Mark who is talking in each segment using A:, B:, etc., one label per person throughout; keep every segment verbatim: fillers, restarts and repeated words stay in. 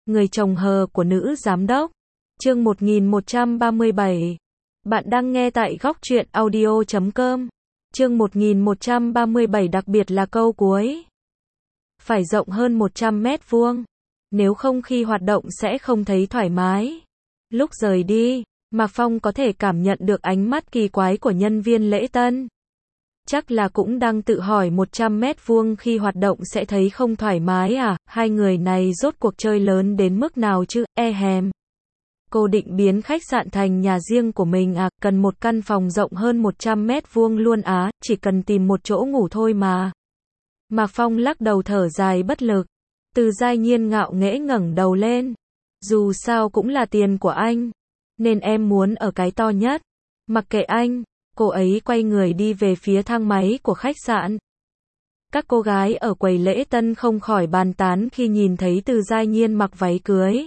A: Người chồng hờ của nữ giám đốc. Chương một nghìn một trăm ba mươi bảy. Bạn đang nghe tại góc truyện audio chấm com. Chương một nghìn một trăm ba mươi bảy, đặc biệt là câu cuối. Phải rộng hơn một trăm mét vuông. Nếu không khi hoạt động sẽ không thấy thoải mái. Lúc rời đi, Mạc Phong có thể cảm nhận được ánh mắt kỳ quái của nhân viên lễ tân. Chắc là cũng đang tự hỏi một trăm mét vuông khi hoạt động sẽ thấy không thoải mái à, hai người này rốt cuộc chơi lớn đến mức nào chứ, e hèm. Cô định biến khách sạn thành nhà riêng của mình à, cần một căn phòng rộng hơn một trăm mét vuông luôn á, chỉ cần tìm một chỗ ngủ thôi mà. Mạc Phong lắc đầu thở dài bất lực. Từ Giai Nhiên ngạo nghễ ngẩng đầu lên. Dù sao cũng là tiền của anh, nên em muốn ở cái to nhất. Mặc kệ anh. Cô ấy quay người đi về phía thang máy của khách sạn. Các cô gái ở quầy lễ tân không khỏi bàn tán khi nhìn thấy Từ Giai Nhiên mặc váy cưới.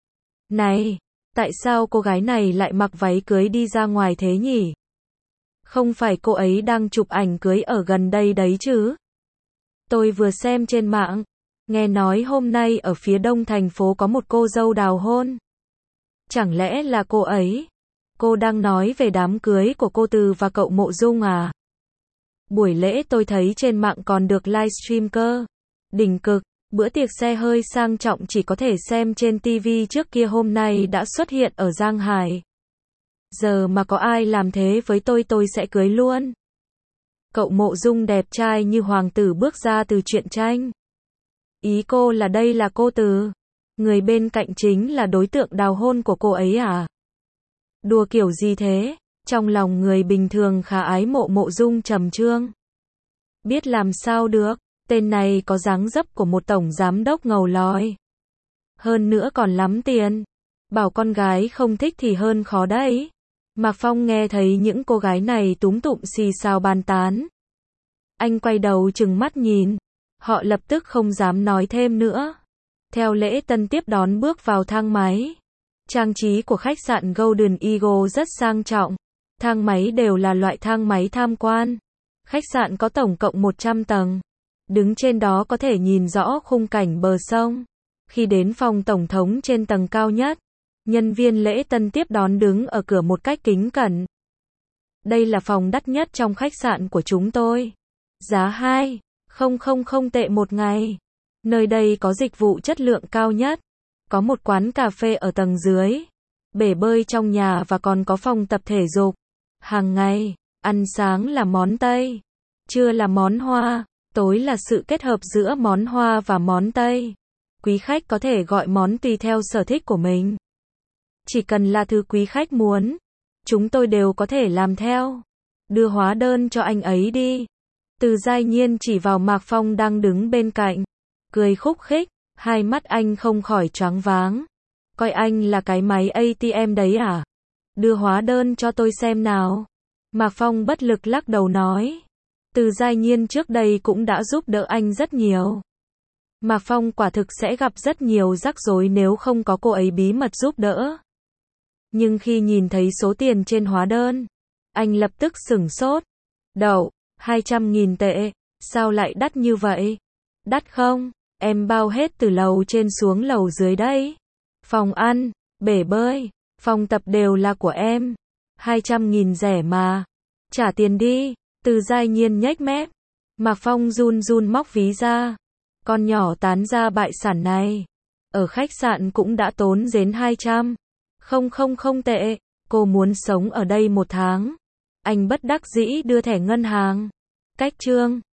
A: Này, tại sao cô gái này lại mặc váy cưới đi ra ngoài thế nhỉ? Không phải cô ấy đang chụp ảnh cưới ở gần đây đấy chứ? Tôi vừa xem trên mạng, nghe nói hôm nay ở phía đông thành phố có một cô dâu đào hôn. Chẳng lẽ là cô ấy? Cô đang nói về đám cưới của cô Từ và cậu Mộ Dung à? Buổi lễ tôi thấy trên mạng còn được livestream cơ. Đỉnh cực, bữa tiệc xe hơi sang trọng chỉ có thể xem trên ti vi trước kia hôm nay đã xuất hiện ở Giang Hải. Giờ mà có ai làm thế với tôi tôi sẽ cưới luôn. Cậu Mộ Dung đẹp trai như hoàng tử bước ra từ truyện tranh. Ý cô là đây là cô Từ. Người bên cạnh chính là đối tượng đào hôn của cô ấy à? Đùa kiểu gì thế? Trong lòng người bình thường khá ái mộ Mộ Dung trầm trương. Biết làm sao được, tên này có dáng dấp của một tổng giám đốc ngầu lòi. Hơn nữa còn lắm tiền. Bảo con gái không thích thì hơn khó đấy. Mạc Phong nghe thấy những cô gái này túm tụm xì xào bàn tán. Anh quay đầu trừng mắt nhìn. Họ lập tức không dám nói thêm nữa. Theo lễ tân tiếp đón bước vào thang máy. Trang trí của khách sạn Golden Eagle rất sang trọng. Thang máy đều là loại thang máy tham quan. Khách sạn có tổng cộng một trăm tầng. Đứng trên đó có thể nhìn rõ khung cảnh bờ sông. Khi đến phòng tổng thống trên tầng cao nhất, nhân viên lễ tân tiếp đón đứng ở cửa một cách kính cẩn. Đây là phòng đắt nhất trong khách sạn của chúng tôi. Giá hai không không không tệ một ngày. Nơi đây có dịch vụ chất lượng cao nhất. Có một quán cà phê ở tầng dưới, bể bơi trong nhà và còn có phòng tập thể dục. Hàng ngày, ăn sáng là món Tây, trưa là món Hoa, tối là sự kết hợp giữa món Hoa và món Tây. Quý khách có thể gọi món tùy theo sở thích của mình. Chỉ cần là thứ quý khách muốn, chúng tôi đều có thể làm theo. Đưa hóa đơn cho anh ấy đi. Từ Giai Nhiên chỉ vào Mạc Phong đang đứng bên cạnh, cười khúc khích. Hai mắt anh không khỏi choáng váng. Coi anh là cái máy a tê em đấy à? Đưa hóa đơn cho tôi xem nào. Mạc Phong bất lực lắc đầu nói. Từ Giai Nhiên trước đây cũng đã giúp đỡ anh rất nhiều. Mạc Phong quả thực sẽ gặp rất nhiều rắc rối nếu không có cô ấy bí mật giúp đỡ. Nhưng khi nhìn thấy số tiền trên hóa đơn, anh lập tức sửng sốt. Đậu, hai trăm nghìn tệ, sao lại đắt như vậy? Đắt không? Em bao hết từ lầu trên xuống lầu dưới đấy. Phòng ăn, bể bơi, phòng tập đều là của em. hai trăm nghìn rẻ mà. Trả tiền đi. Từ Giai Nhiên nhếch mép. Mạc Phong run run móc ví ra. Con nhỏ tán ra bại sản này. Ở khách sạn cũng đã tốn đến hai trăm. Không không không tệ. Cô muốn sống ở đây một tháng. Anh bất đắc dĩ đưa thẻ ngân hàng. Cách trương.